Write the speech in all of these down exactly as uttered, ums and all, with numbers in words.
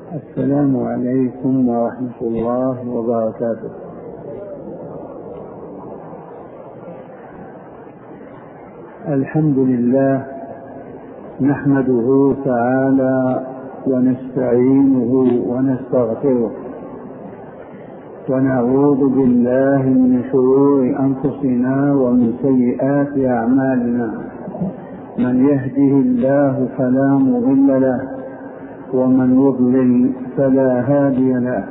السلام عليكم ورحمة الله وبركاته. الحمد لله نحمده تعالى ونستعينه ونستغفره ونعوذ بالله من شرور أنفسنا ومن سيئات أعمالنا. من يهده الله فلا مضل له ومن يضلل فلا هادي له،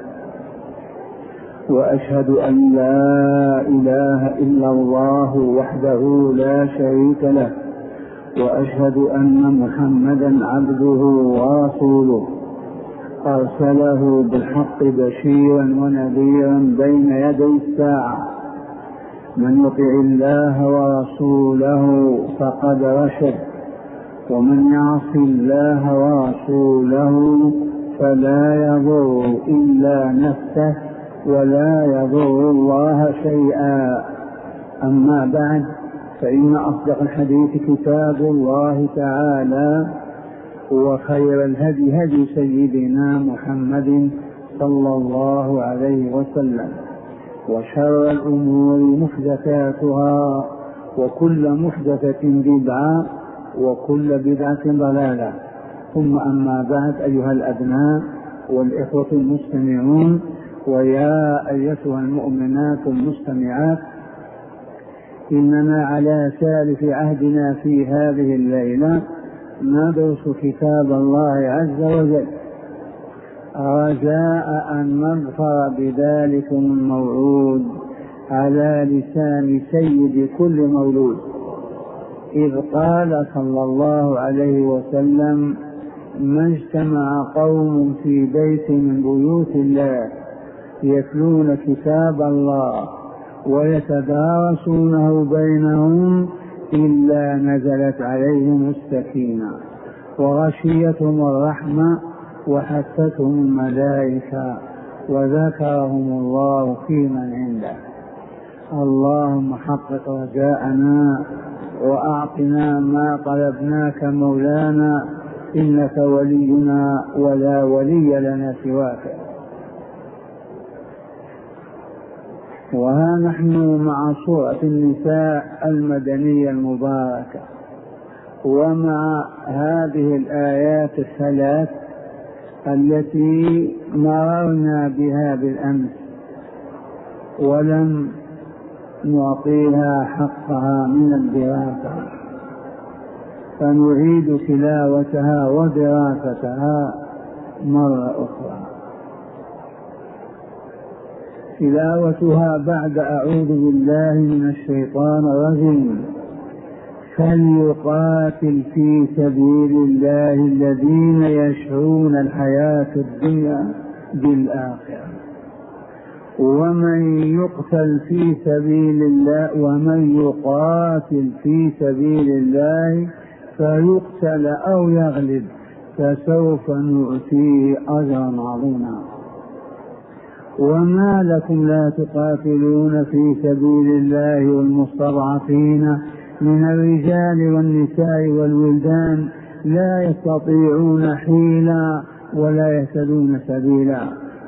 وأشهد أن لا إله إلا الله وحده لا شريك له، وأشهد أن محمدا عبده ورسوله أرسله بالحق بشيرا ونذيرا بين يدي الساعة. من يطع الله ورسوله فقد رشد، ومن يعص الله ورسوله فلا يضر إلا نفسه ولا يضر الله شيئا. أما بعد، فإن أصدق الحديث كتاب الله تعالى، وخير الهدي هدي سيدنا محمد صلى الله عليه وسلم، وشر الأمور محدثاتها، وكل محدثة بدعة، وكل بدعة ضلالة. ثم أما بعد، أيها الأبناء والإخوة المستمعون، ويا أيتها المؤمنات المستمعات، إننا على ثالث عهدنا في هذه الليلة ندرس كتاب الله عز وجل، رجاء أن نظفر بذلكم الموعود على لسان سيد كل مولود، إذ قال صلى الله عليه وسلم: ما اجتمع قوم في بيت من بيوت الله يتلون كتاب الله ويتدارسونه بينهم إلا نزلت عليهم السكينة وغشيتهم الرحمة وحفتهم الملائكة وذكرهم الله في من عنده. اللهم حقق رجاءنا وأعطنا ما طلبناك مولانا، إنك ولينا ولا ولي لنا سواك. وها نحن مع سورة النساء المدنية المباركة، ومع هذه الآيات الثلاث التي مررنا بها بالأمس ولم نعطيها حقها من الدراسة، فنعيد تلاوتها ودراستها مرة أخرى. تلاوتها بعد أعوذ بالله من الشيطان الرجيم: فليقاتل في سبيل الله الذين يشرون الحياة الدنيا بالآخرة، ومن يقتل في سبيل الله ومن يقاتل في سبيل الله فيقتل أو يغلب فسوف نؤتيه أجرا عظيما. وما لكم لا تقاتلون في سبيل الله والمستضعفين من الرجال والنساء والولدان لا يستطيعون حيلا ولا يهتدون سبيلا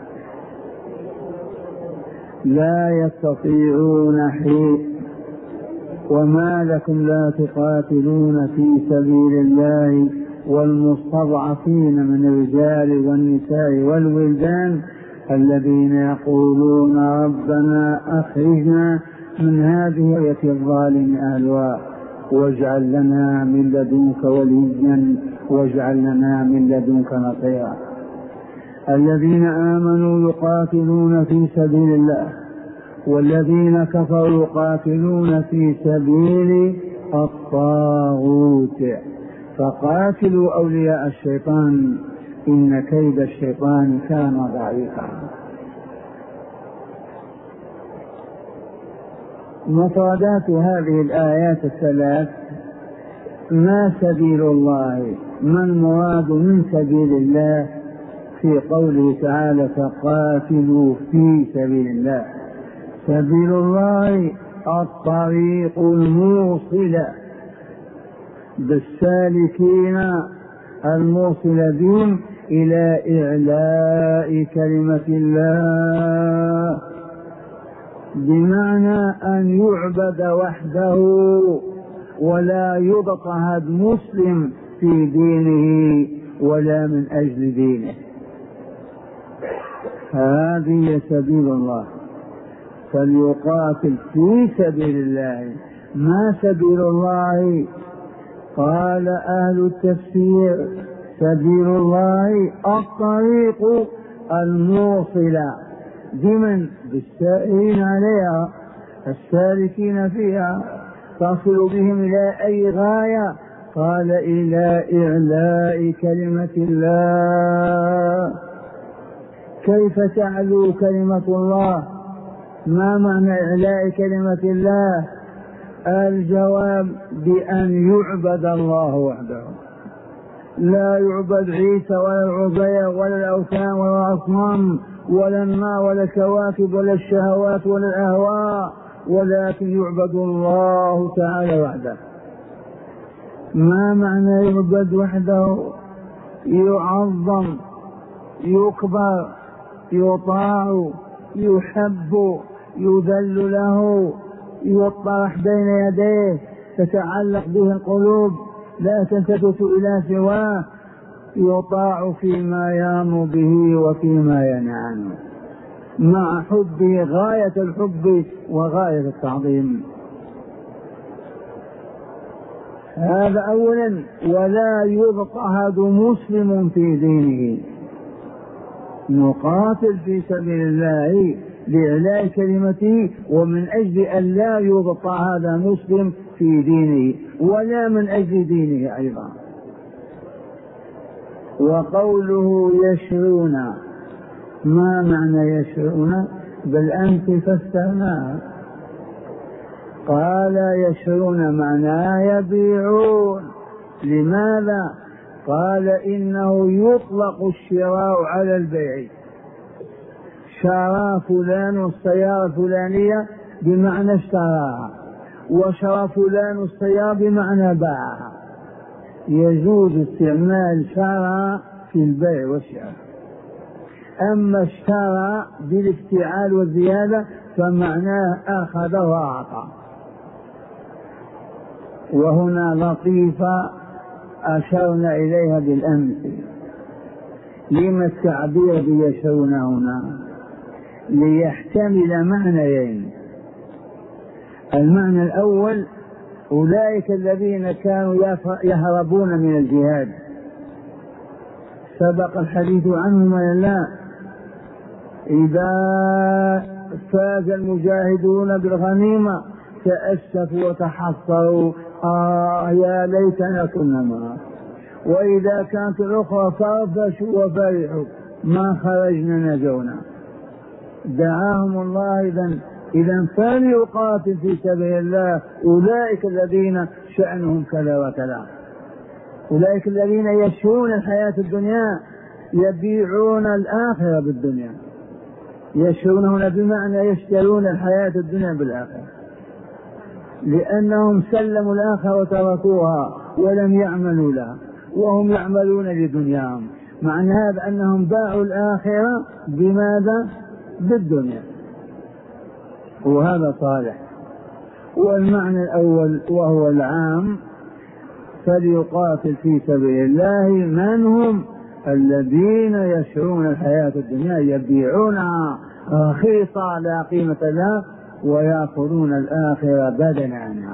لا يستطيعون حيلا وما لكم لا تقاتلون في سبيل الله والمستضعفين من الرجال والنساء والولدان الذين يقولون ربنا أخرجنا من هذه القرية الظالم أهلها واجعل لنا من لدنك وليا واجعل لنا من لدنك نصيرا. الذين آمنوا يقاتلون في سبيل الله والذين كفروا يقاتلون في سبيل الطاغوت فقاتلوا أولياء الشيطان إن كيد الشيطان كان ضعيفا. مفردات هذه الآيات الثلاث: ما سبيل الله، ما المراد من سبيل الله في قوله تعالى فقاتلوا في سبيل الله. سبيل الله الطريق الموصل بالسالكين الموصل بهم إلى إعلاء كلمة الله، بمعنى أن يعبد وحده ولا يضطهد مسلم في دينه ولا من أجل دينه. هذه سبيل الله، فليقاتل في سبيل الله. ما سبيل الله؟ قال أهل التفسير سبيل الله الطريق الموصل بمن؟ بالسائرين عليها، السالكين فيها، تصل بهم إلى أي غاية؟ قال إلى إعلاء كلمة الله. كيف تعلو كلمة الله؟ ما معنى إعلاء كلمة الله؟ الجواب بأن يعبد الله وحده، لا يعبد عيسى ولا العزير ولا الأوثان ولا الأصنام ولا النار ولا الكواكب ولا الشهوات ولا الأهواء، ولكن يعبد الله تعالى وحده. ما معنى يعبد وحده؟ يعظم، يكبر، يطاع، يحب، يذل له، يطرح بين يديه، تتعلق به القلوب، لا تلتفت إلى سواه، يطاع فيما يامر به وفيما ينهى عنه، مع حبه غاية الحب وغاية التعظيم. هذا أولا. ولا يضطهد مسلم في دينه، نقاتل في سبيل الله لإعلاء كلمته ومن أجل أن لا يضطهد مسلم في دينه ولا من أجل دينه أيضا. وقوله يشرون، ما معنى يشرون؟ بل أنت فسرناها. قال يشرون معناه يبيعون. لماذا؟ قال إنه يطلق الشراء على البيع. شرى فلان السيارة الفلانية بمعنى اشتراها، وشرى فلان السيارة بمعنى باعها. يجوز استعمال شرى في البيع والشراء. أما اشترى بالافتعال والزيادة فمعناه أخذ وأعطى. وهنا لطيفة أشرنا إليها بالأمس. لما التعبير بيشرون هنا؟ ليحتمل معنيين. المعنى الأول أولئك الذين كانوا يهربون من الجهاد، سبق الحديث عنهم ولا لا؟ إذا فاز المجاهدون بالغنيمة تأسفوا وتحصروا، آه يا ليتنا كنا معه. وإذا كانت الأخرى فرفشوا وفرحوا، ما خرجنا نجونا. دعاهم الله إذن إذا فليقاتل في سبيل الله أولئك الذين شأنهم كذا وكذا، أولئك الذين يشرون الحياة الدنيا يبيعون الآخرة بالدنيا. يشرون هنا بمعنى يشترون الحياة الدنيا بالآخرة، لأنهم سلموا الآخرة وتركوها ولم يعملوا لها، وهم يعملون لدنياهم. معنى هذا أنهم باعوا الآخرة بماذا؟ بالدنيا، وهذا صالح. والمعنى الأول وهو العام، فليقاتل في سبيل الله من هم؟ الذين يشرون الحياة الدنيا يبيعونها رخيصة لا قيمة لها ويأخذون الآخرة بدلا عنها.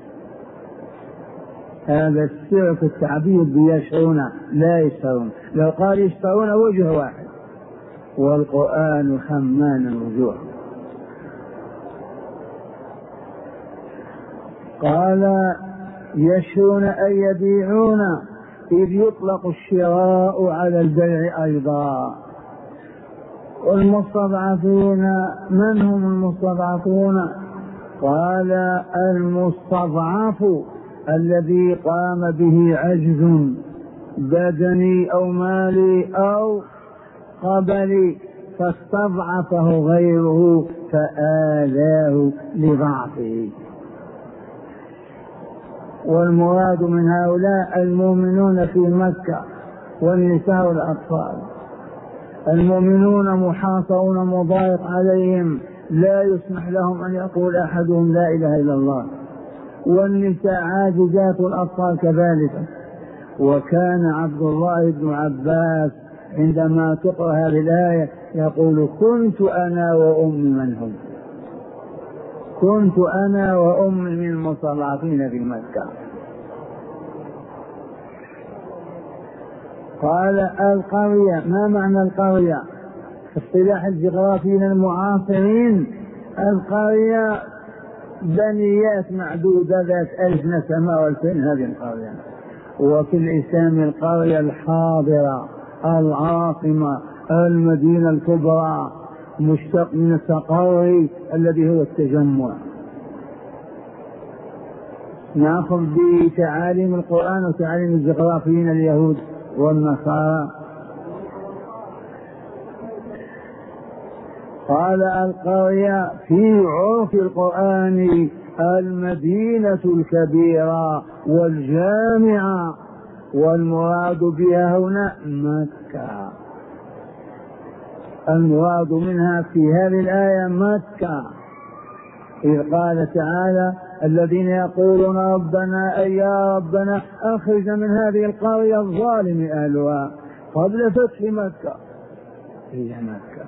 هذا السر في التعبير بيشرون لا يشترون. لو قال يشترون وجه واحد، والقرآن حمان الوجوه. قال يشرون أي يبيعون، إذ يطلق الشراء على البيع أيضا. والمستضعفين من هم المستضعفون؟ قال المستضعف الذي قام به عجز بدني أو مالي أو قبلي فاستضعفه غيره فآذاه لضعفه. والمراد من هؤلاء المؤمنون في مكة والنساء والأطفال. المؤمنون محاصرون مضايق عليهم، لا يسمح لهم أن يقول أحدهم لا إله إلا الله، والنساء عاجزات والأطفال كذلك. وكان عبد الله بن عباس عندما تقرأ هذه الآية يقول كنت أنا وأمي من هم، كنت أنا وأمي من المستضعفين في مكة. قال القرية، ما معنى القرية في اصطلاح الجغرافيين المعاصرين؟ القرية بنيات معدودة ذات ألف نسمة والفين، هذه القرية. وفي الإسلام القرية الحاضرة العاصمة المدينة الكبرى، مشتق من التقري الذي هو التجمع. نأخذ بتعاليم القرآن وتعاليم الجغرافيين اليهود والنصارى. قال القرية في عرف القرآن المدينة الكبيرة والجامعة، والمراد بها هنا مكة. المراد منها في هذه الآية مكة، إذ قال تعالى الذين يقولون ربنا أي يا ربنا أخرجنا من هذه القرية الظالم أهلها قبل فتح مكة، هي مكة.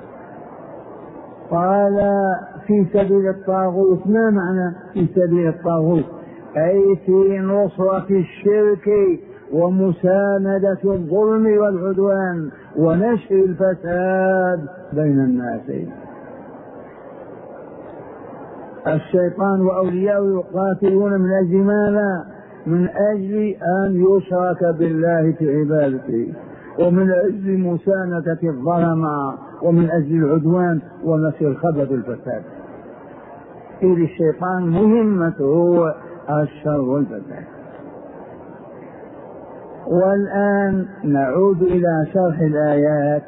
قال في سبيل الطاغوت، ما معنى في سبيل الطاغوت؟ أي في نصرة الشرك ومساندة الظلم والعدوان ونشر الفساد بين الناس. الشيطان وأولياءه يقاتلون من أجل ماذا؟ من أجل أن يشرك بالله في عبادته، ومن أجل مساندة الظلمة، ومن أجل العدوان ونشر الخبث والفساد. إذ الشيطان مهمته الشر والفساد. والآن نعود إلى شرح الآيات.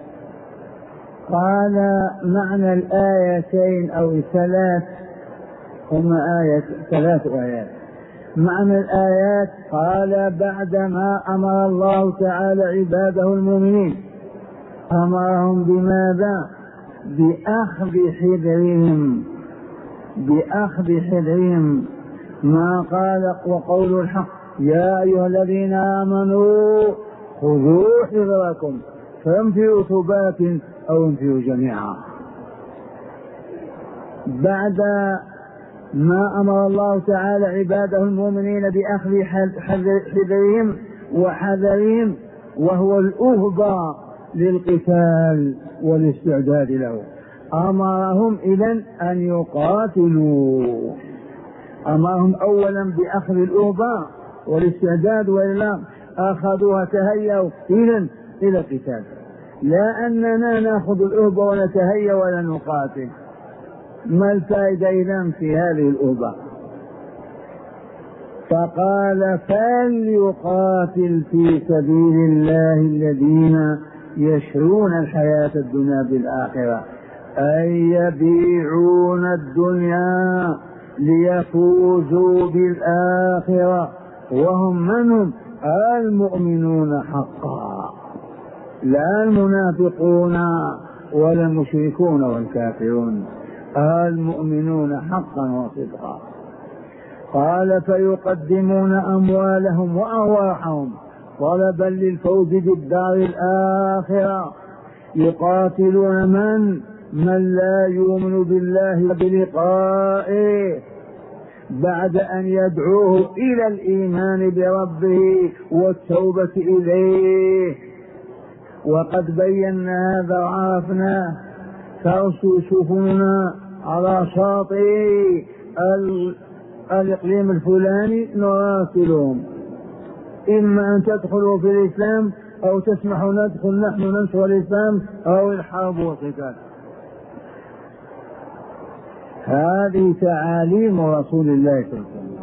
قال معنى الآيتين أو الثلاث، هما آية ثلاث آيات. معنى الآيات قال بعدما أمر الله تعالى عباده المؤمنين، أمرهم بماذا؟ بأخذ حذرهم، بأخذ حذرهم. ما قال وقول الحق يا أيها الذين آمنوا خذوا حذركم فانفروا ثبات أو انفروا جميعا. بعد ما أمر الله تعالى عباده المؤمنين بأخذ حذرهم وحذرهم، وهو الأهبة للقتال والاستعداد له، أمرهم إذن أن يقاتلوا. أمرهم أولا بأخذ الأهبة والاستعداد، وإلا أخذوها تهيأوا إذن إلى القتال. لا أننا نأخذ الأهبة ونتهيأ ولا نقاتل، ما الفائدة إذن في هذه الأهبة؟ فقال فليقاتل في سبيل الله الذين يشرون الحياة الدنيا بالآخرة، أي يبيعون الدنيا ليفوزوا بالآخرة، وهم منهم المؤمنون حقا، لا المنافقون ولا المشركون والكافرون، المؤمنون حقا وصدقا. قال فيقدمون أموالهم وأرواحهم طلبا للفوز بالدار الآخرة، يقاتلون من من لا يؤمن بالله وبلقائه، بعد أن يدعوه إلى الإيمان بربه والتوبة إليه. وقد بينا هذا وعرفناه، فارسوا سفننا على شاطئ الإقليم الفلاني نراسلهم، إما أن تدخلوا في الإسلام أو تسمحوا ندخل نحن ننشر الإسلام أو الحرب والقتال. هذه تعاليم رسول الله صلى الله عليه وسلم.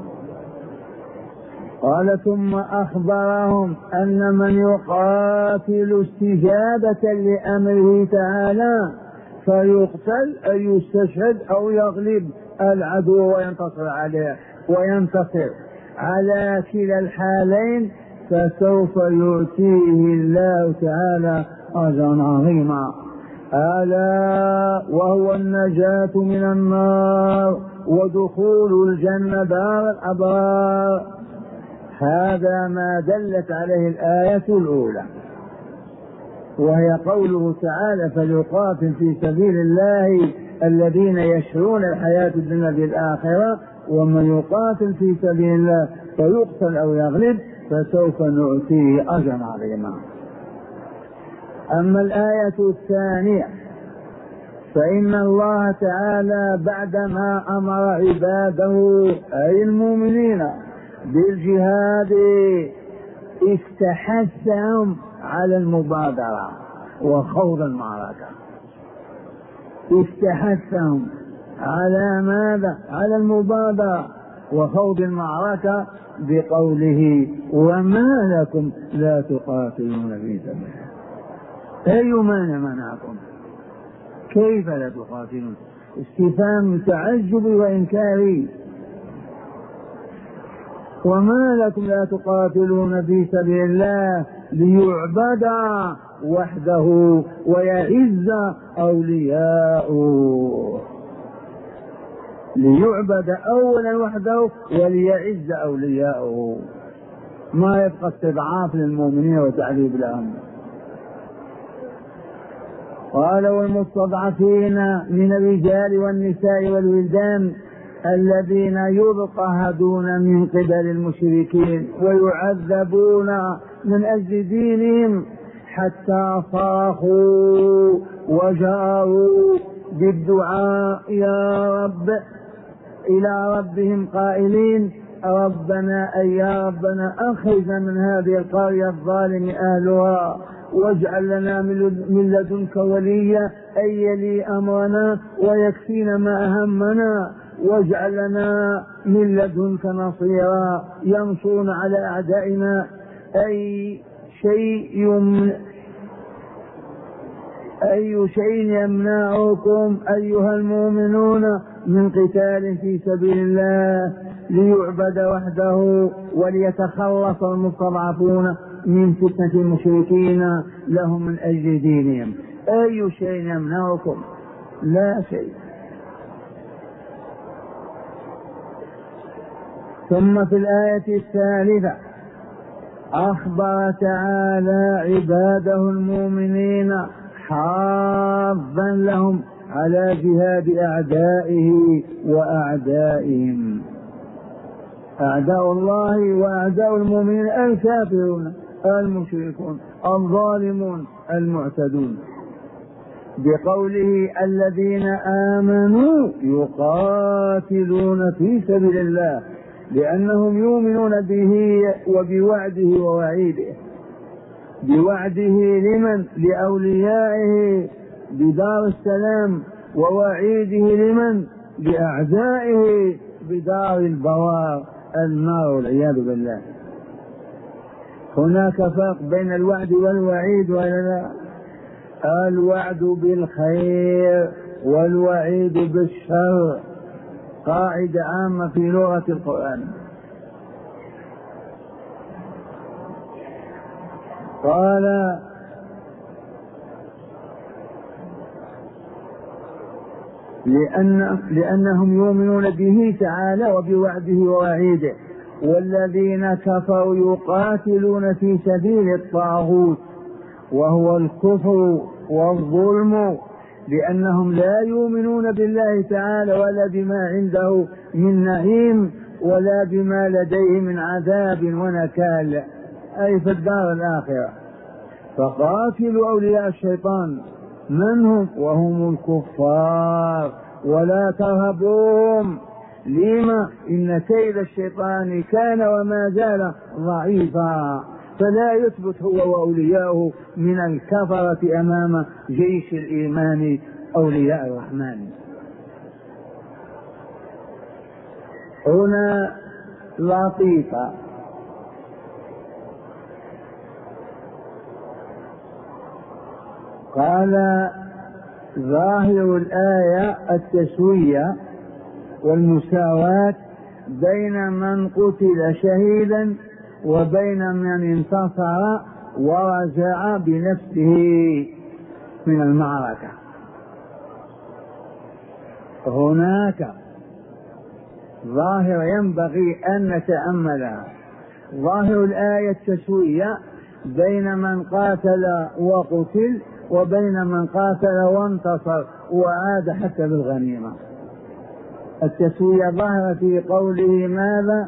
قال ثم أخبرهم أن من يقاتل استجابة لأمره تعالى فيقتل أي يستشهد أو يغلب العدو وينتصر عليه وينتصر على كلا الحالين، فسوف يؤتيه الله تعالى أجرا عظيما. ألا وهو النجاة من النار ودخول الجنة دار الأبرار. هذا ما دلت عليه الآية الأولى، وهي قوله تعالى: فليقاتل في سبيل الله الذين يشرون الحياة الدنيا بالآخرة، ومن يقاتل في سبيل الله فيقتل أو يغلب فسوف نؤتيه أجرا عظيما. أما الآية الثانية فإن الله تعالى بعدما أمر عباده أي المؤمنين بالجهاد استحثهم على المبادرة وخوض المعركة. استحثهم على ماذا؟ على المبادرة وخوض المعركة بقوله: وما لكم لا تقاتلون في سبيل الله. أي مانع منعكم؟ كيف لا تقاتلون؟ استفهام تعجب وإنكاري. وما لكم لا تقاتلون في سبيل الله ليعبد وحده ويعز أولياؤه. ليعبد أولا وحده وليعز أولياؤه، ما يبقى استضعاف للمؤمنين وتعذيب لهم. قال: والمستضعفين من الرجال والنساء والولدان الذين يضطهدون من قبل المشركين ويعذبون من أجل دينهم حتى صاخوا وجاروا بالدعاء يا رب إلى ربهم قائلين: ربنا أي يا ربنا أخرجنا من هذه القرية الظالم أهلها واجعل لنا من لدنك وليا أي يلي أمرنا ويكفينا ما أهمنا، واجعل لنا من لدنك نصيرا ينصرنا على أعدائنا. أي شيء يمنع أي شيء يمنعكم أيها المؤمنون من قتال في سبيل الله ليعبد وحده وليتخلص المستضعفون من فتنة المشركين لهم من أجل دينهم؟ أي شيء يمنعكم؟ لا شيء. ثم في الآية الثالثة أخبر تعالى عباده المؤمنين حاضا لهم على جهاد أعدائه وأعدائهم. أعداء الله وأعداء المؤمنين الكافرون المشركون الظالمون المعتدون، بقوله: الذين آمنوا يقاتلون في سبيل الله، لأنهم يؤمنون به وبوعده ووعيده. بوعده لمن؟ لأوليائه بدار السلام، ووعيده لمن؟ لأعدائه بدار البوار النار والعياذ بالله. هناك فرق بين الوعد والوعيد ولا لا؟ الوعد بالخير والوعيد بالشر، قاعدة عامة في لغة القرآن. قال: لأن لأنهم يؤمنون به تعالى وبوعده ووعيده. والذين كفروا يقاتلون في سبيل الطاغوت وهو الكفر والظلم، لأنهم لا يؤمنون بالله تعالى ولا بما عنده من نعيم ولا بما لديه من عذاب ونكال، أي في الدار الآخرة. فقاتلوا أولياء الشيطان، من هم؟ وهم الكفار، ولا ترهبوهم. لما؟ إن كيد الشيطان كان وما زال ضعيفا، فلا يثبت هو وأولياؤه من الكفرة أمام جيش الإيمان أولياء الرحمن. هنا لطيفة، قال: ظاهر الآية التسوية والمساواة بين من قتل شهيدا وبين من انتصر ورجع بنفسه من المعركة. هناك ظاهر ينبغي أن نتأملها. ظاهر الآية التسوية بين من قاتل وقتل وبين من قاتل وانتصر وعاد حتى بالغنيمة. التسوية ظاهرة في قوله ماذا؟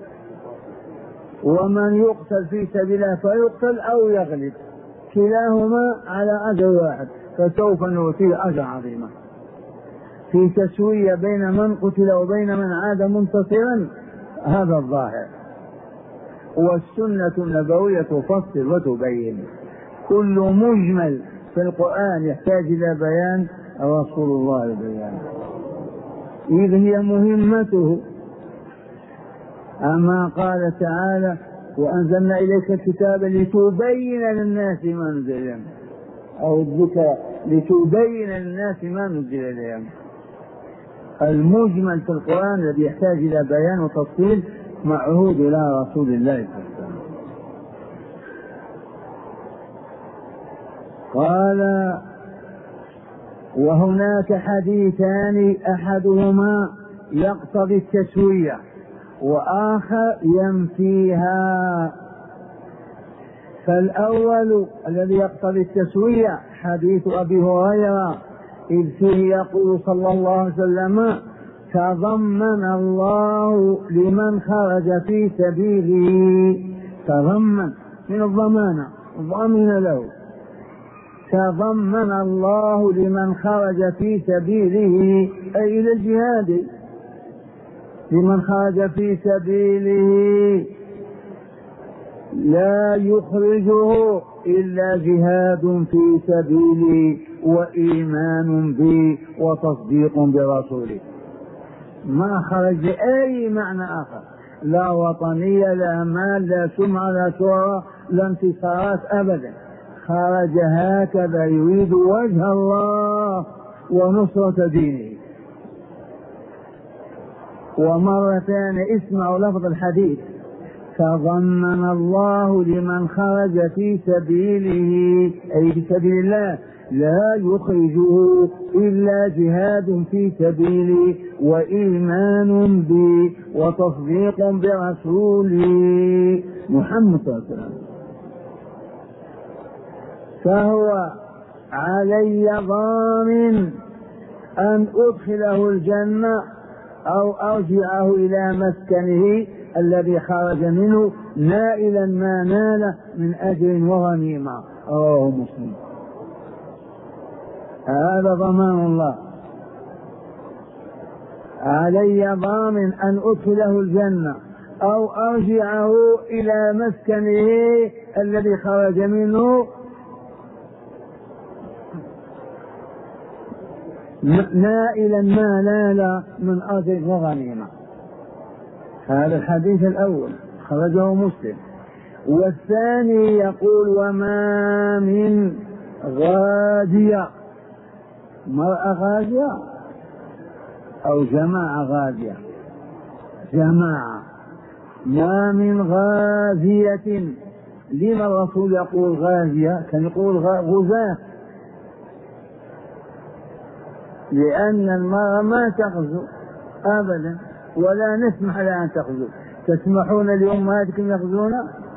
ومن يقتل في سبيل الله فيقتل أو يغلب، كلاهما على أجر واحد، فسوف نؤتيه أجر عظيما. في تسوية بين من قتل وبين من عاد منتصرا، هذا الظاهر. والسنة النبوية تفصل وتبين. كل مجمل في القرآن يحتاج إلى بيان، رسول الله بيانه، إذ هي مهمته. أما قال تعالى وأنزلنا إليك الكتاب لتبين للناس ما نزل إليهم، أو الذكر لتبين للناس ما نزل إليهم. المجمل في القرآن الذي يحتاج إلى بيان وتفصيل معهود إلى رسول الله صلى الله عليه وسلم. قال وهناك حديثان أحدهما يقتضي التسوية وآخر ينفيها. فالأول الذي يقتضي التسوية حديث أبي هريرة، إذ فيه يقول صلى الله عليه وسلم تضمن الله لمن خرج في سبيله. تضمن من الضمانة، ضمن له. تضمن الله لمن خرج في سبيله أي إلى الجهاد، لمن خرج في سبيله لا يخرجه إلا جهاد في سبيله وإيمان به وتصديق برسوله. ما خرج أي معنى آخر، لا وطنية لا مال لا سمعة لا شهرة لا انتصارات أبدا. خرج هكذا يريد وجه الله ونصرة دينه. ومرتان اسمعوا لفظ الحديث: تضمن الله لمن خرج في سبيله أي في سبيل الله لا يخرجه إلا جهاد في سبيله وإيمان به وتصديق برسوله محمد صلى الله عليه وسلم. فهو علي ضامن أن أدخله الجنة أو أرجعه إلى مسكنه الذي خرج منه نائلا ما نال من أجر وغنيمة. رواه مسلم. هذا ضمان الله. علي ضامن أن أدخله الجنة أو أرجعه إلى مسكنه الذي خرج منه نائلا ما نال من أجر وغنيمة. هذا الحديث الأول خرجه مسلم. والثاني يقول: وما من غازية، مرأة غازية أو جماعة غازية، جماعة، ما من غازية. لما الرسول يقول غازية؟ كان يقول غزاة، لأن المرأة ما تغزو أبدا ولا نسمح لها أن تغزو. تسمحون لأمهاتكم يغزون؟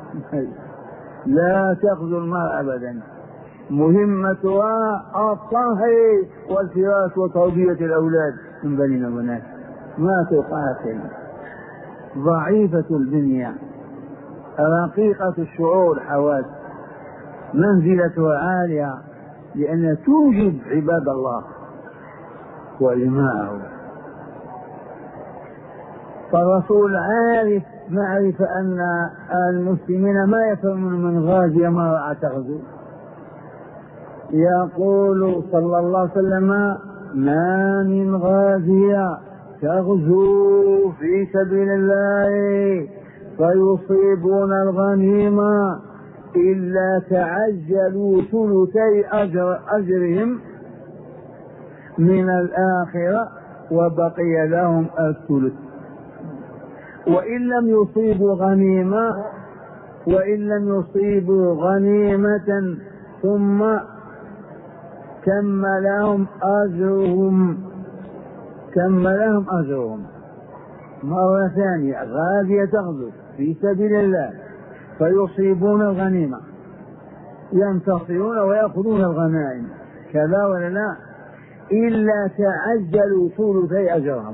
لا تغزو المرأة أبدا. مهمتها الطهر والفراش وتربية الأولاد من بنين وبنات، ما تقاتل. ضعيفة البنية، رقيقة الشعور حواس، منزلتها عالية لأنها توجب عباد الله وإماءه. فالرسول عارف معرفة أن المسلمين ما يفهمون من غازية مرأة تغزو. يقول صلى الله عليه وسلم: ما من غازية تغزو في سبيل الله فيصيبون الغنيمة إلا تعجلوا ثلثي أجر أجرهم من الآخرة وبقي لهم الثلث، وإن لم يصيبوا غنيمة وإن لم يصيبوا غنيمة ثم كملهم أجرهم كملهم أجرهم مرة ثانية. غازية تغزو في سبيل الله فيصيبون الغنيمة، ينتصرون ويأخذون الغنائم، كذا ولا لا؟ إلا تعجلوا ثلثي أجرهم،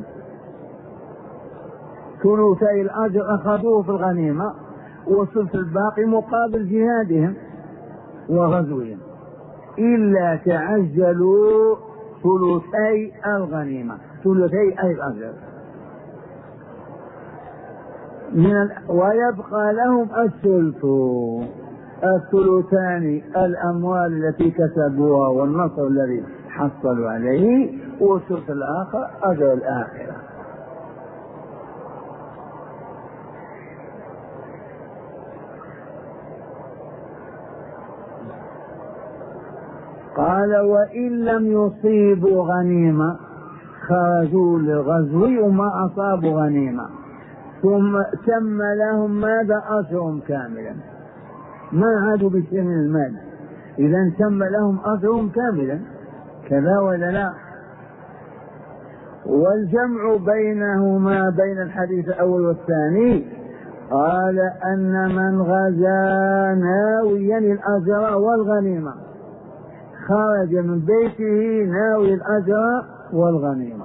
ثلثي الأجر أخذوه في الغنيمة وثلث الباقي مقابل جهادهم وغزوهم. إلا تعجلوا ثلثي الغنيمة، ثلثي أي الأجر من ال... ويبقى لهم الثلث، الثلثان الأموال التي كسبوها والنصر الذي حصلوا عليه، والثلث الآخر أجر الآخرة. قال وإن لم يصيبوا غنيمة خرجوا للغزو وما أصابوا غنيمة ثم تم لهم ماذا؟ أجرهم كاملا، ما عادوا بشيء من المال، إذا تم لهم أجرهم كاملا، كذا ولا لا؟ والجمع بينهما بين الحديث الأول والثاني قال أن من غزا ناويا الأجر والغنيمة خرج من بيته ناوي الأجر والغنيمة،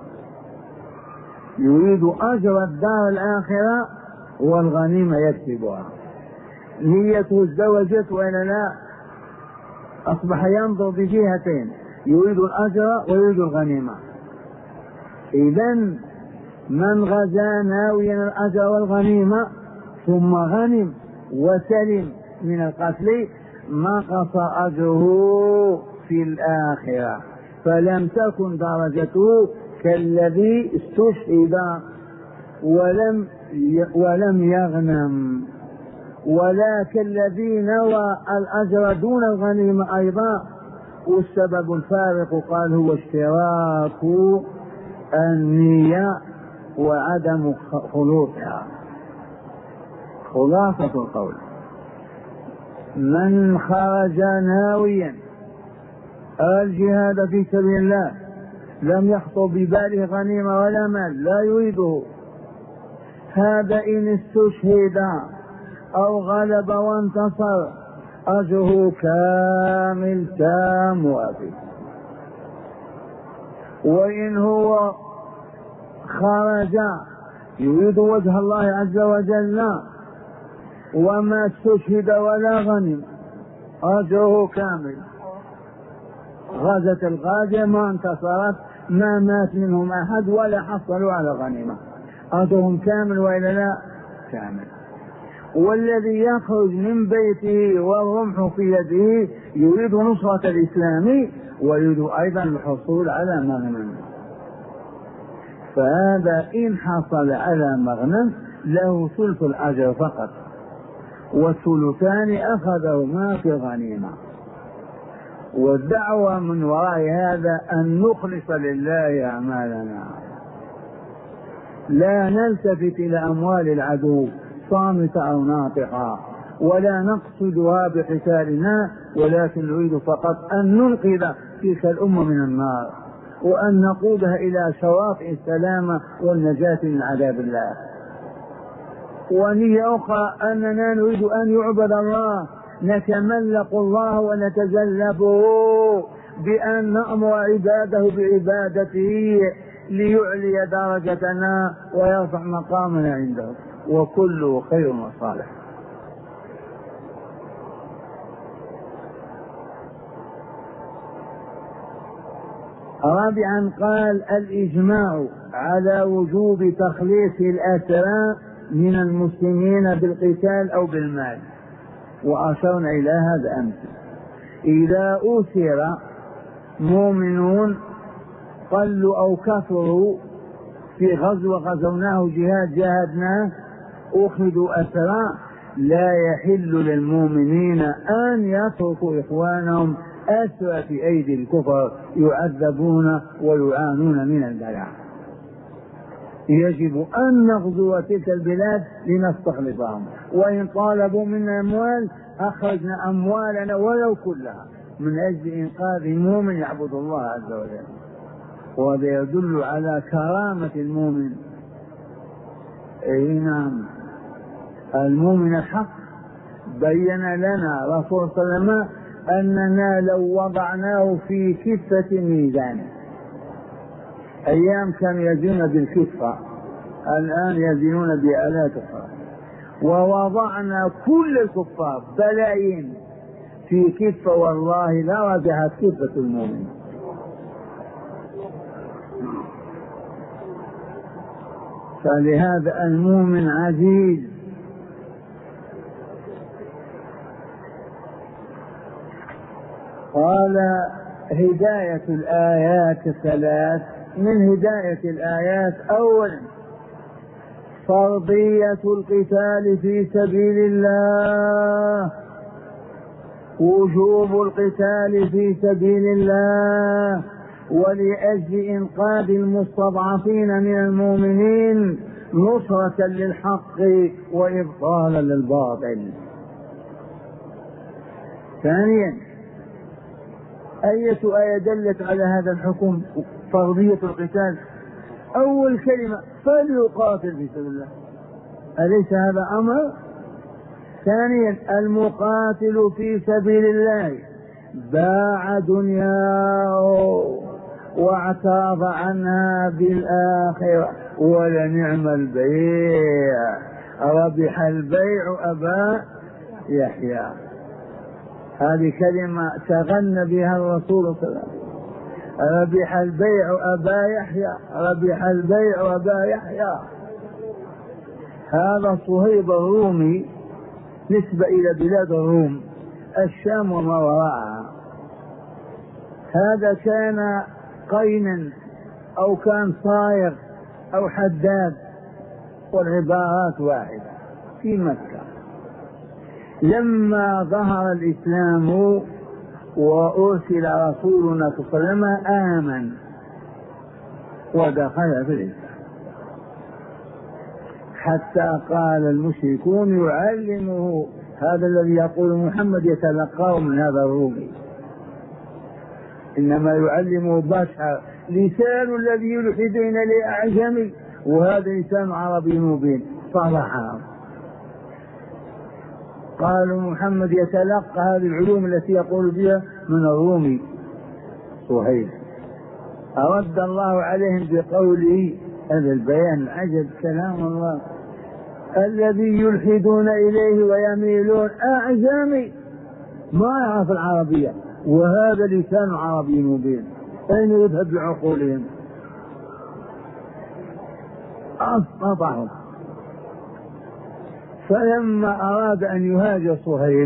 يريد أجر الدار الآخرة والغنيمة يكسبها، نيته ازدوجت ولا لا؟ أصبح ينظر بجهتين، يريد الأجر ويريد الغنيمة. إذن من غزا ناويا الأجر والغنيمة ثم غنم وسلم من القتل نقص أجره في الآخرة، فلم تكن درجته كالذي استشهد ولم ولم يغنم، ولا كالذي نوى الأجر دون الغنيمة أيضا. والسبب الفارق قال هو اشتراك النية وعدم خلوصها. خلاصة القول: من خرج ناويا الجهاد في سبيل الله لم يخطر بباله غنيمة ولا مال، لا يريده، هذا إن استشهد أو غلب وانتصر أجره كامل تام وافي. وإن هو خرج يريد وجه الله عز وجل وما استشهد ولا غنم أجره كامل. غزت الغازية ما انتصرت، ما مات منهم أحد ولا حصلوا على غنيمة، أجرهم كامل وإلا لا؟ كامل. والذي يخرج من بيته والرمح في يده يريد نصرة الإسلام ويريد أيضا الحصول على مغنم، فهذا إن حصل على مغنم له ثلث الأجر فقط، والثلثان أخذهما في غنيمة. والدعوة من وراء هذا أن نخلص لله أعمالنا، لا نلتفت إلى أموال العدو صامتة أو ناطقة، ولا نقصدها بقتالنا، ولكن نريد فقط أن ننقذ تلك الأمة من النار وأن نقودها إلى شواطئ السلامة والنجاة من عذاب الله. ونية أخرى أننا نريد أن يعبد الله، نتملق الله ونتزلفه بأن نأمر عباده بعبادته ليعلي درجتنا ويرفع مقامنا عنده، وكله خير وصالح. رابعا قال: الإجماع على وجوب تخليص الأسرى من المسلمين بالقتال أو بالمال، وأشرنا إلى هذا أمس. إذا أسر مؤمنون قلوا أو كثروا في غزو غزوناه جهاد جاهدناه أخذوا أسرى، لا يحل للمؤمنين أن يتركوا إخوانهم أسرى في أيدي الكفر يعذبون ويعانون من البلاء. يجب أن نغزو تلك البلاد لنستخلصهم، وإن طالبوا منا أموال أخرجنا أموالنا ولو كلها من أجل إنقاذ المؤمن يعبد الله عز وجل. وهذا يدل على كرامة المؤمن. أي نعم، المؤمن الحق بين لنا رسول صلى الله عليه وسلم أننا لو وضعناه في كفة ميزان، أيام كانوا يزنون بالكفة، الآن يزنون بآلات أخرى، ووضعنا كل الكفار بلايين في كفة والله لا رجحت كفة المؤمن. فلهذا المؤمن عزيز. قال هداية الآيات ثلاث. من هداية الآيات أولا فرضية القتال في سبيل الله، وجوب القتال في سبيل الله ولأجل إنقاذ المستضعفين من المؤمنين نصرة للحق وإبطالا للباطل. ثانيا أية آية دلت على هذا الحكم فرضية القتال؟ أول كلمة فليقاتل في سبيل الله، أليس هذا أمر؟ ثانيا المقاتل في سبيل الله باع دنياه واعتاض عنها بالآخرة ولنعم البيع، ربح البيع أبا يحيى. هذه كلمة تغنى بها الرسول صلى الله عليه وسلم، ربح البيع أبا يحيى، ربح البيع أبا يحيى. هذا صهيب الرومي نسبة إلى بلاد الروم، الشام وما وراءها. هذا كان قينا أو كان صايغ أو حداد، والعبارات واحدة، في مكة. لما ظهر الإسلام وأرسل رسولنا صلى الله عليه وسلم آمن ودخل في الإسلام، حتى قال المشركون يعلمه هذا الذي يقول محمد يتلقاه من هذا الرومي، إنما يعلمه بشر، لسان الذي يلحدين لأعجمي وهذا لسان عربي مبين صرحا. قالوا محمد يتلقى هذه العلوم التي يقول بها من الرومي صهيب. أرد الله عليهم بقوله هذا البيان عجب كلام الله، الذي يلحدون إليه ويميلون أعجمي ما يعرف العربية وهذا لسان عربي مبين، أين يذهب بعقولهم؟ أسقطهم. فلما أراد أن يهاجر صهيب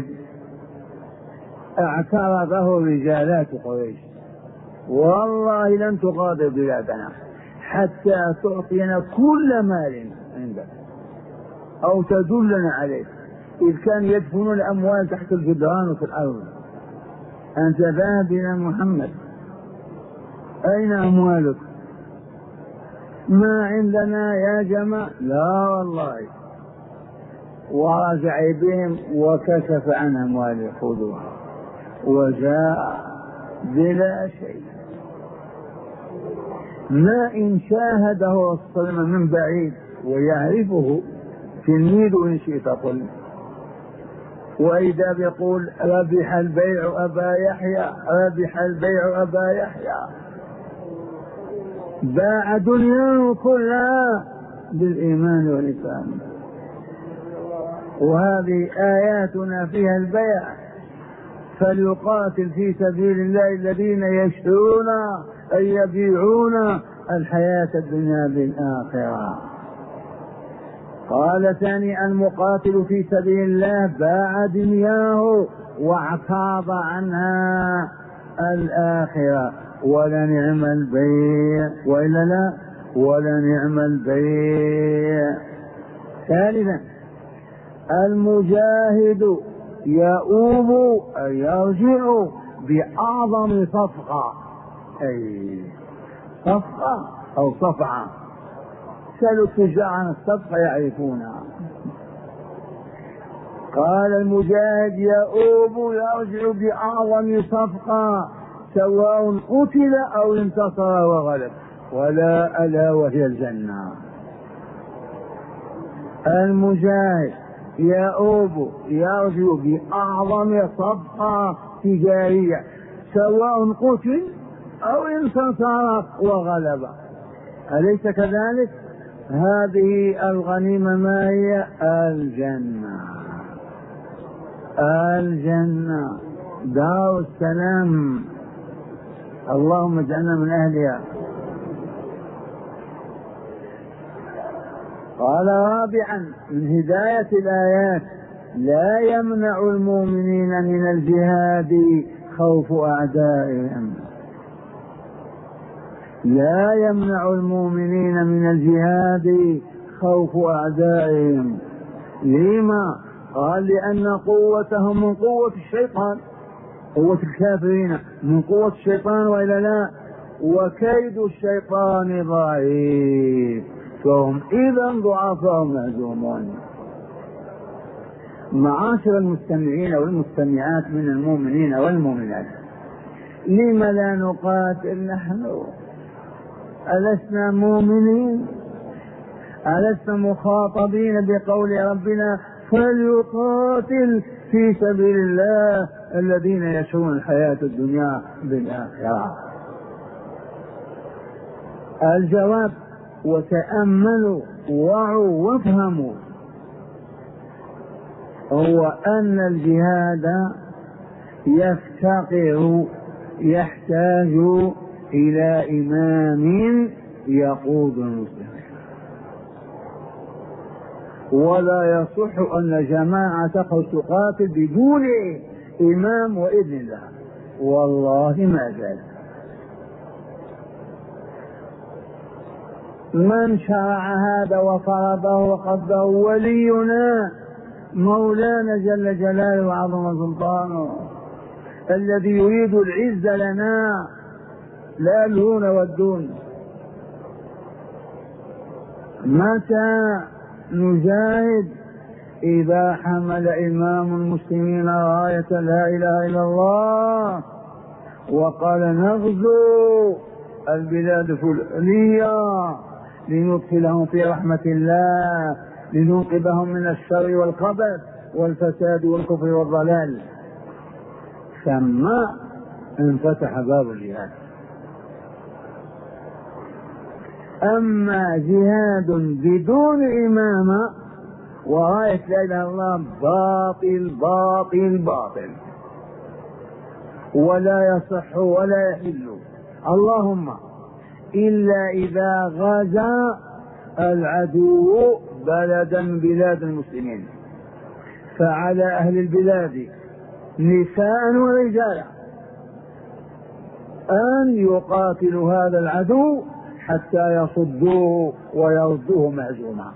اعترضه رجالات قريش، والله لن تغادر بلادنا حتى تعطينا كل مال عندك أو تدلنا عليه، إذ كانوا يدفنون الأموال تحت الجدران وفي الأرض. أنت ذاهب إلى محمد، أين أموالك؟ ما عندنا يا جماعة، لا والله. ورجع بهم وكشف عن أموال خذوها وجاء بلا شيء. ما إن شاهده صلى الله عليه وسلم من بعيد ويعرفه تلميذ إن شئت قل، وإذا بيقول ربح البيع أبا يحيى، ربح البيع أبا يحيى، باع دنياه كلها بالإيمان والإسلام. وهذه آياتنا فيها البيع، فليقاتل في سبيل الله الذين يشترون أي يبيعون الحياة الدنيا بالآخرة. قال ثاني المقاتل في سبيل الله باع دنياه واعتاض عنها الآخرة ولنعم البيع، وإلا لا ولنعم البيع. ثالثا المجاهد يؤوب أي يرجع بأعظم صفقة، أي صفقة أو صفعة، سألوا التجار عن الصدقة يعرفونها. قال المجاهد يؤوب يرجع بأعظم صفقة سواء قتل أو انتصر وغلب، ولا ألا وهي الجنة. المجاهد يؤوب يرجع بأعظم صفقة تجارية سواء قتل أو انتصر وغلب، أليس كذلك؟ هذه الغنيمة ما هي؟ الجنة. الجنة دار السلام، اللهم اجعلنا من أهلها. قال رابعا من هداية الآيات لا يمنع المؤمنين من الجهاد خوف أعدائهم. لا يمنع المؤمنين من الجهاد خوف أعدائهم. لما؟ قال لأن قوتهم من قوة الشيطان، قوة الكافرين من قوة الشيطان وإلا لا، وكيد الشيطان ضعيف، فهم إذا ضعفاء مهزومون. معاشر المستمعين والمستمعات من المؤمنين والمؤمنات، لم لا نقاتل نحن؟ ألسنا مؤمنين؟ ألسنا مخاطبين بقول ربنا فليقاتل في سبيل الله الذين يشرون الحياة الدنيا بالآخرة؟ الجواب: وتأملوا وعوا وافهموا، هو أن الجهاد يفتقر يحتاج إلى إمام يقود المسلمين، ولا يصح أن جماعة تقاتل بدون إمام وإذن الله، والله ما زال. من شرع هذا وفرضه وقدره ولينا مولانا جل جلاله وعظم سلطانه، الذي يريد العز لنا لا الهون والدون. متى نجاهد؟ إذا حمل إمام المسلمين راية لا إله إلا الله وقال نغزو البلاد الفلانية لندخلهم في رحمة الله، لننقذهم من الشر والخبث والفساد والكفر والضلال، ثم انفتح باب الجهاد. أما جهاد بدون إمامة وراية لا إله إلا الله باطل باطل باطل، ولا يصح ولا يحل، اللهم إلا إذا غزا العدو بلدا من بلاد المسلمين، فعلى أهل البلاد نساء ورجالا أن يقاتلوا هذا العدو حتى يصدوه ويردوه مهزوما،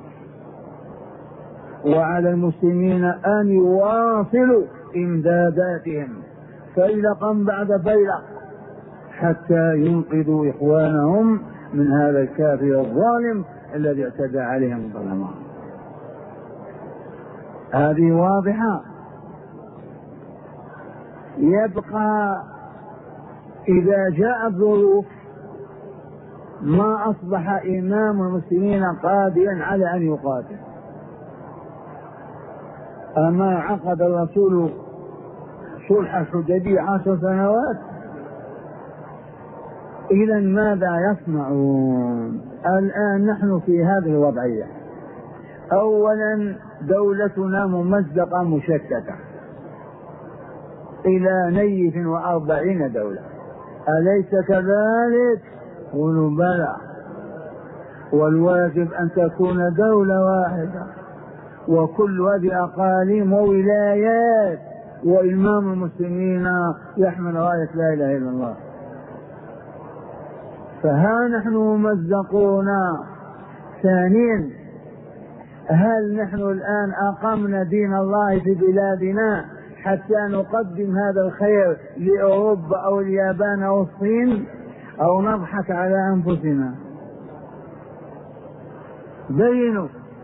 وعلى المسلمين أن يواصلوا إمداداتهم فيلقا بعد فيلق حتى ينقذوا إخوانهم من هذا الكافر الظالم الذي اعتدى عليهم الظلماء. هذه واضحة. يبقى إذا جاءت ظروف ما أصبح إمام المسلمين قادرا على أن يقاتل، أما عقد الرسول صلح الحديبية عشر سنوات، إذا ماذا يصنعون؟ الآن نحن في هذه الوضعية. أولا دولتنا ممزقة مشتتة إلى نيف وأربعين دولة، أليس كذلك؟ قولوا بلى، والواجب أن تكون دولة واحدة وكل هذه أقاليم وولايات وإمام المسلمين يحمل راية لا إله إلا الله. فها نحن ممزقون. ثانيا، هل نحن الآن أقمنا دين الله في بلادنا حتى نقدم هذا الخير لأوروبا أو اليابان أو الصين، أو نضحك على أنفسنا؟ بينوا.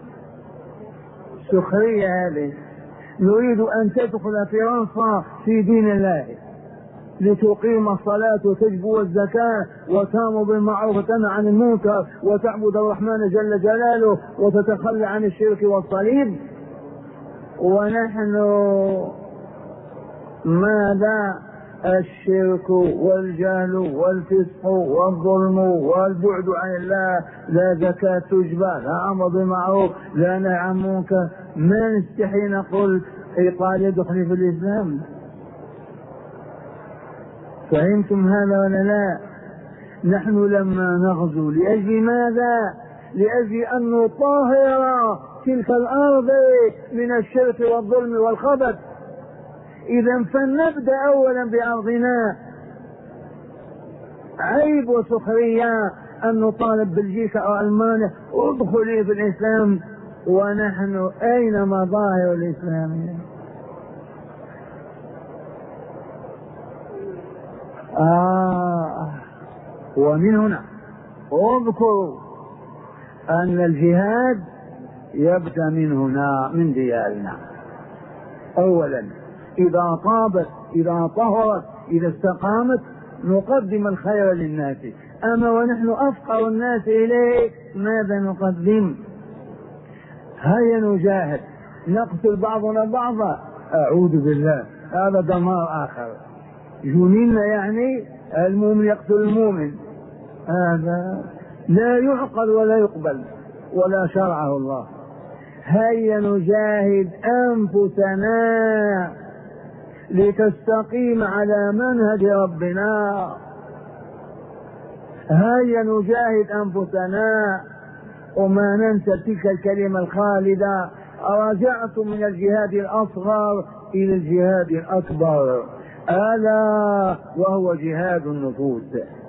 سخرية هذه. نريد أن تدخل فرنسا في دين الله لتقيم الصلاة وتجبو الزكاة وتامر بالمعروف وتنهى عن المنكر وتعبد الرحمن جل جلاله وتتخلى عن الشرك والصليب، ونحن ماذا؟ الشرك والجهل والفسق والظلم والبعد عن الله، لا زكاة تجبى، لا أمر بالمعروف، لا نهي عن منكر. ما نستحي نقول قال يدخل في الإسلام. فهمتم هذا ولا لا؟ نحن لما نغزو لأجل ماذا؟ لأجل أن نطهر تلك الأرض من الشرك والظلم والخبث. إذا فلنبدأ أولا بأرضنا. عيب وسخرية أن نطالب بلجيكا أو ألمانيا ادخلي في الإسلام، ونحن أين مظاهر الإسلام؟ آه ومن هنا اذكروا أن الجهاد يبدأ من هنا، من ديارنا أولا. إذا طابت، إذا طهرت، إذا استقامت نقدم الخير للناس. أما ونحن أفقر الناس إليه ماذا نقدم؟ هيا نجاهد، نقتل بعضنا بعضا، أعوذ بالله، هذا دمار آخر. جنين يعني المؤمن يقتل المؤمن، هذا لا يعقل ولا يقبل ولا شرعه الله. هيا نجاهد أنفسنا لتستقيم على منهج ربنا. هيا نجاهد أنفسنا وما ننسى تلك الكلمة الخالدة: رجعت من الجهاد الأصغر إلى الجهاد الأكبر، ألا وهو جهاد النفوس.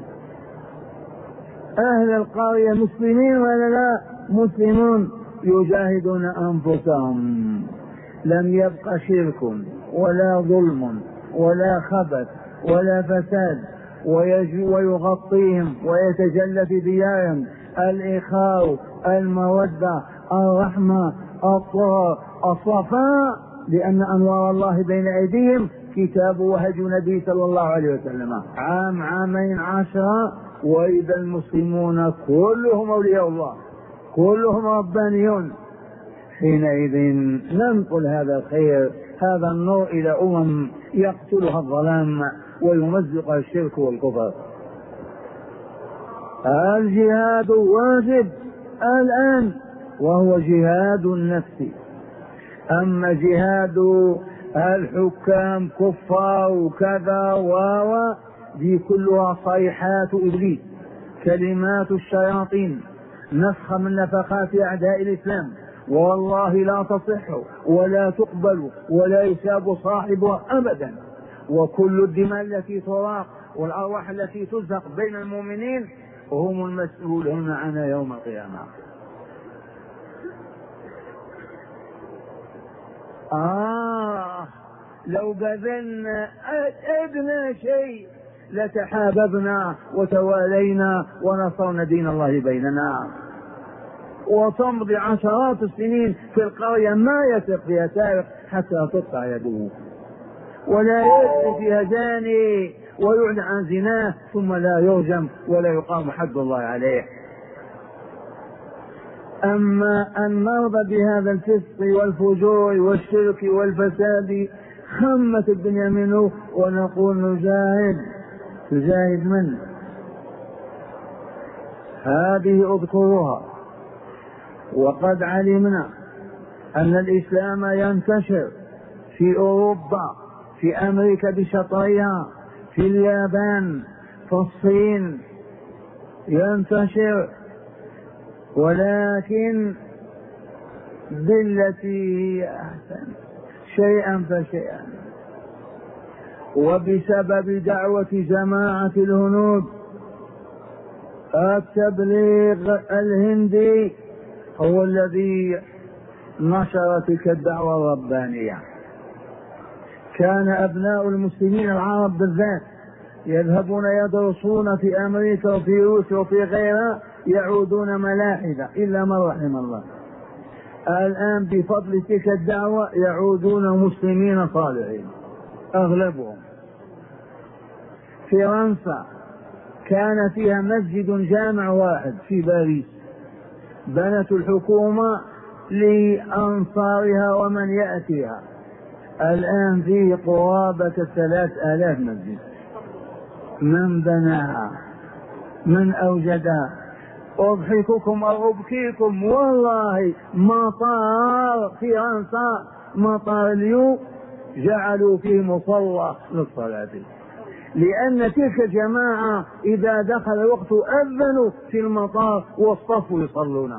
أهل القرية مسلمين ولا لا؟ مسلمون يجاهدون أنفسهم. لم يبق شرك ولا ظلم ولا خبث ولا فساد، ويغطيهم ويتجلى في ديارهم الإخاء، المودة، الرحمة، الطهر، الصفاء، لأن أنوار الله بين أيديهم كتاب وهدي النبي صلى الله عليه وسلم. عام عامين عشرة وإذا المسلمون كلهم أولياء الله، كلهم ربانيون. حينئذ ننقل هذا الخير، هذا النور إلى أمم يقتلها الظلام ويمزقها الشرك والكفر. الجهاد واجب الآن، وهو جهاد النفس. أما جهاد الحكام كفار وكذا و دي كلها صيحات إبليس، كلمات الشياطين، نسخة من نفخات أعداء الإسلام، والله لا تصح ولا تقبل ولا يساب صاحبها أبدا. وكل الدماء التي تراق والأرواح التي تزهق بين المؤمنين هم المسؤولون عنها يوم القيامة. آه لو بذلنا أدنى شيء لتحاببنا وتوالينا ونصرنا دين الله بيننا. وتمضي عشرات السنين في القرية ما يثق فيها سارق حتى تقطع يده، ولا يأتي فيها زاني ويعلن عن زناه ثم لا يرجم ولا يقام حد الله عليه. أما أن نرضى بهذا الفسق والفجور والشرك والفساد خمت الدنيا منه ونقول نجاهد. تجاهد من؟ هذه اذكروها. وقد علمنا أن الإسلام ينتشر في أوروبا، في أمريكا بشطرها، في اليابان، في الصين ينتشر، ولكن بالتي هي أحسن، شيئا فشيئا. وبسبب دعوة جماعة الهنود التبليغ الهندي هو الذي نشر تلك الدعوة الربانية. كان أبناء المسلمين العرب بالذات يذهبون يدرسون في أمريكا وفي روسيا وفي غيرها يعودون ملاحدة إلا من رحم الله. الآن بفضل تلك الدعوة يعودون مسلمين صالحين أغلبهم. فرنسا كان فيها مسجد جامع واحد في باريس، بنت الحكومة لأنصارها ومن يأتيها. الآن فيه قرابة ثلاث آلاف مسجد. من بناها؟ من أوجدها؟ أضحككم أو أبكيكم، والله مطار فرنسا مطار اليوم جعلوا فيه مصلى للصلاة، لأن تلك الجماعة إذا دخل وقت أذنوا في المطار واصطفوا يصلون.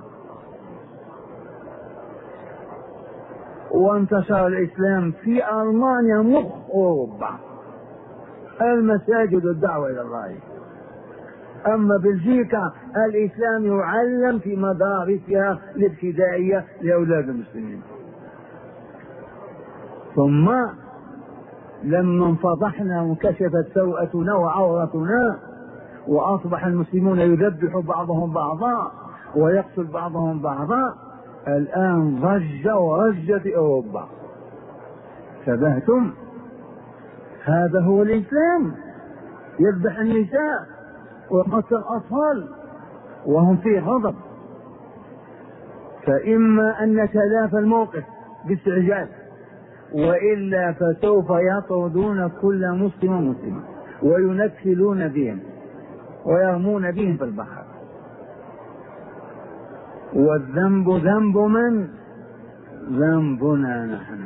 وانتشر الإسلام في ألمانيا مخ أوروبا، المساجد والدعوة إلى الله. أما بلجيكا الإسلام يعلم في مدارسها الابتدائية لأولاد المسلمين. ثم لما انفضحنا وانكشفت سوءتنا وعورتنا وأصبح المسلمون يذبح بعضهم بعضا ويقتل بعضهم بعضا، الآن ضج ورج في أوروبا. شبهتم؟ هذا هو الإسلام، يذبح النساء وقتل الأطفال وهم في غضب. فإما أن نتلافى الموقف باستعجال، وإلا فسوف يطردون كل مسلم ومسلم وينكلون بهم ويرمون بهم في البحر. والذنب ذنب من؟ ذنبنا نحن.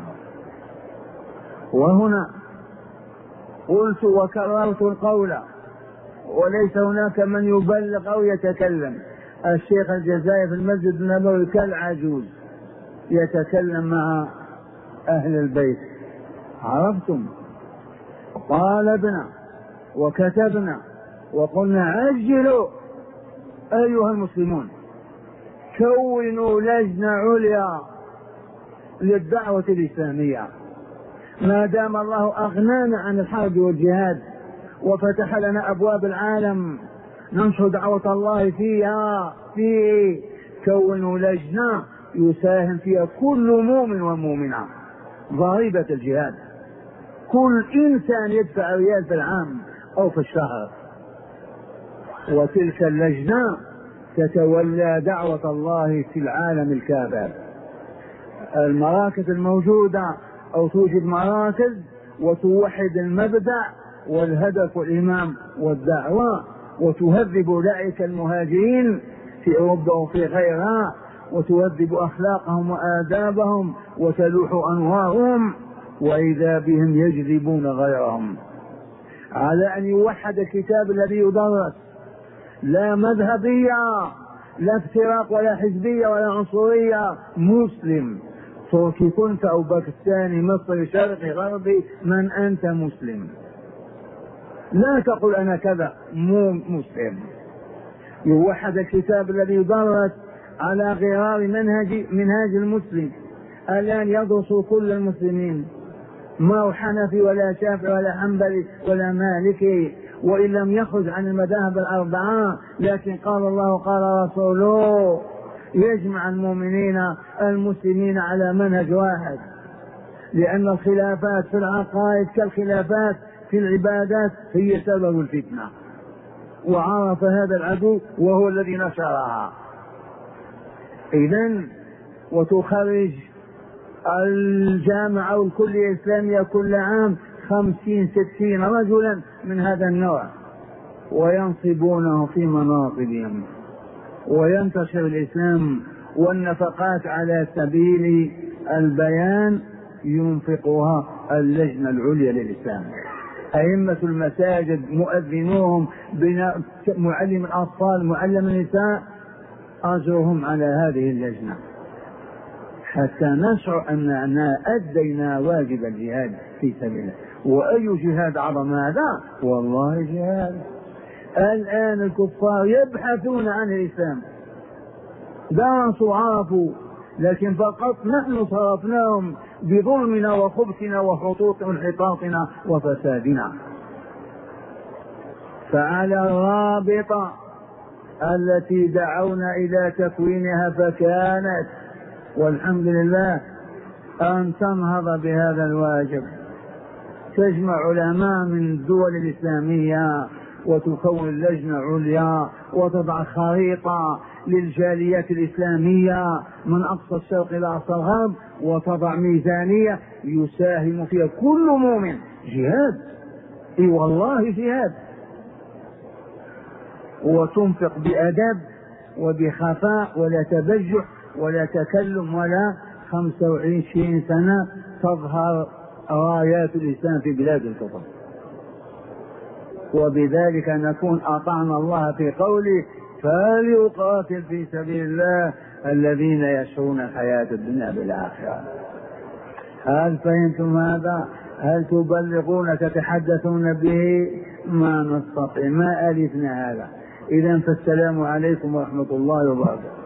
وهنا قلت وكررت القول، وليس هناك من يبلغ أو يتكلم. الشيخ الجزائري في المسجد النبوي كالعجوز يتكلم مع أهل البيت. عرفتم؟ طالبنا وكتبنا وقلنا عجلوا أيها المسلمون، كونوا لجنة عليا للدعوة الإسلامية، ما دام الله أغنانا عن الحرب والجهاد وفتح لنا أبواب العالم ننشر دعوة الله فيها. فيه كونوا لجنة يساهم فيها كل مؤمن ومؤمنة ضريبة الجهاد، كل إنسان يدفع ريال في العام أو في الشهر، وتلك اللجنة تتولى دعوة الله في العالم الكافر. المراكز الموجودة أو توجد مراكز وتوحد المبدأ والهدف والإمام والدعوة، وتهذب أولئك المهاجرين في أوروبا وفي غيرها، وتهذب أخلاقهم وآدابهم وتلوح أنوارهم، وإذا بهم يجذبون غيرهم على أن يوحد الكتاب الذي يدرس، لا مذهبية لا افتراق ولا حزبية ولا عنصرية، مسلم تركي كنت أو باكستاني مصري شرقي غربي، من أنت مسلم، لا تقل أنا كذا، مو مسلم. يوحد الكتاب الذي يدرس على غرار منهج منهاج المسلم. الآن يدرس كل المسلمين، ما هو حنفي ولا شافعي ولا حنبلي ولا مالكي، وإن لم يخرج عن المذاهب الأربعة، لكن قال الله قال رسوله يجمع المؤمنين المسلمين على منهج واحد، لأن الخلافات في العقائد كالخلافات في العبادات هي سبب الفتنة، وعرف هذا العدو وهو الذي نشرها. إذن وتخرج الجامعة أو الكلية الإسلامية كل عام خمسين ستين رجلا من هذا النوع وينصبونه في مناصبهم، وينتشر الإسلام، والنفقات على سبيل البيان ينفقها اللجنة العليا للإسلام. أئمة المساجد مؤذنوهم معلم الأطفال معلم النساء أجرهم على هذه اللجنة، حتى نشعر أننا أدينا واجب الجهاد في سبيله. وأي جهاد عظم هذا؟ والله جهاد. الآن الكفار يبحثون عن الإسلام، درسوا عرفوا، لكن فقط نحن صرفناهم بظلمنا وخبثنا وخطوط انحطاطنا وفسادنا. فعلى الرابطة التي دعونا إلى تكوينها فكانت، والحمد لله، أن تنهض بهذا الواجب، تجمع علماء من الدول الإسلامية وتكون لجنة عليا وتضع خريطة للجاليات الإسلامية من أقصى الشرق إلى أقصى الغرب، وتضع ميزانية يساهم فيها كل مؤمن. جهاد، اي والله جهاد، وتنفق بأدب وبخفاء ولا تبجح ولا تكلم ولا خمسة وعشرين سنة تظهر رايات الإسلام في بلاد الكفر. وبذلك نكون أطعنا الله في قوله فليقاتل في سبيل الله الذين يشرون الحياة الدنيا بالآخرة. هل فهمتم هذا؟ هل تبلغون تتحدثون به؟ ما نستطيع، ما ألفنا هذا. إذن فالسلام عليكم ورحمة الله وبركاته.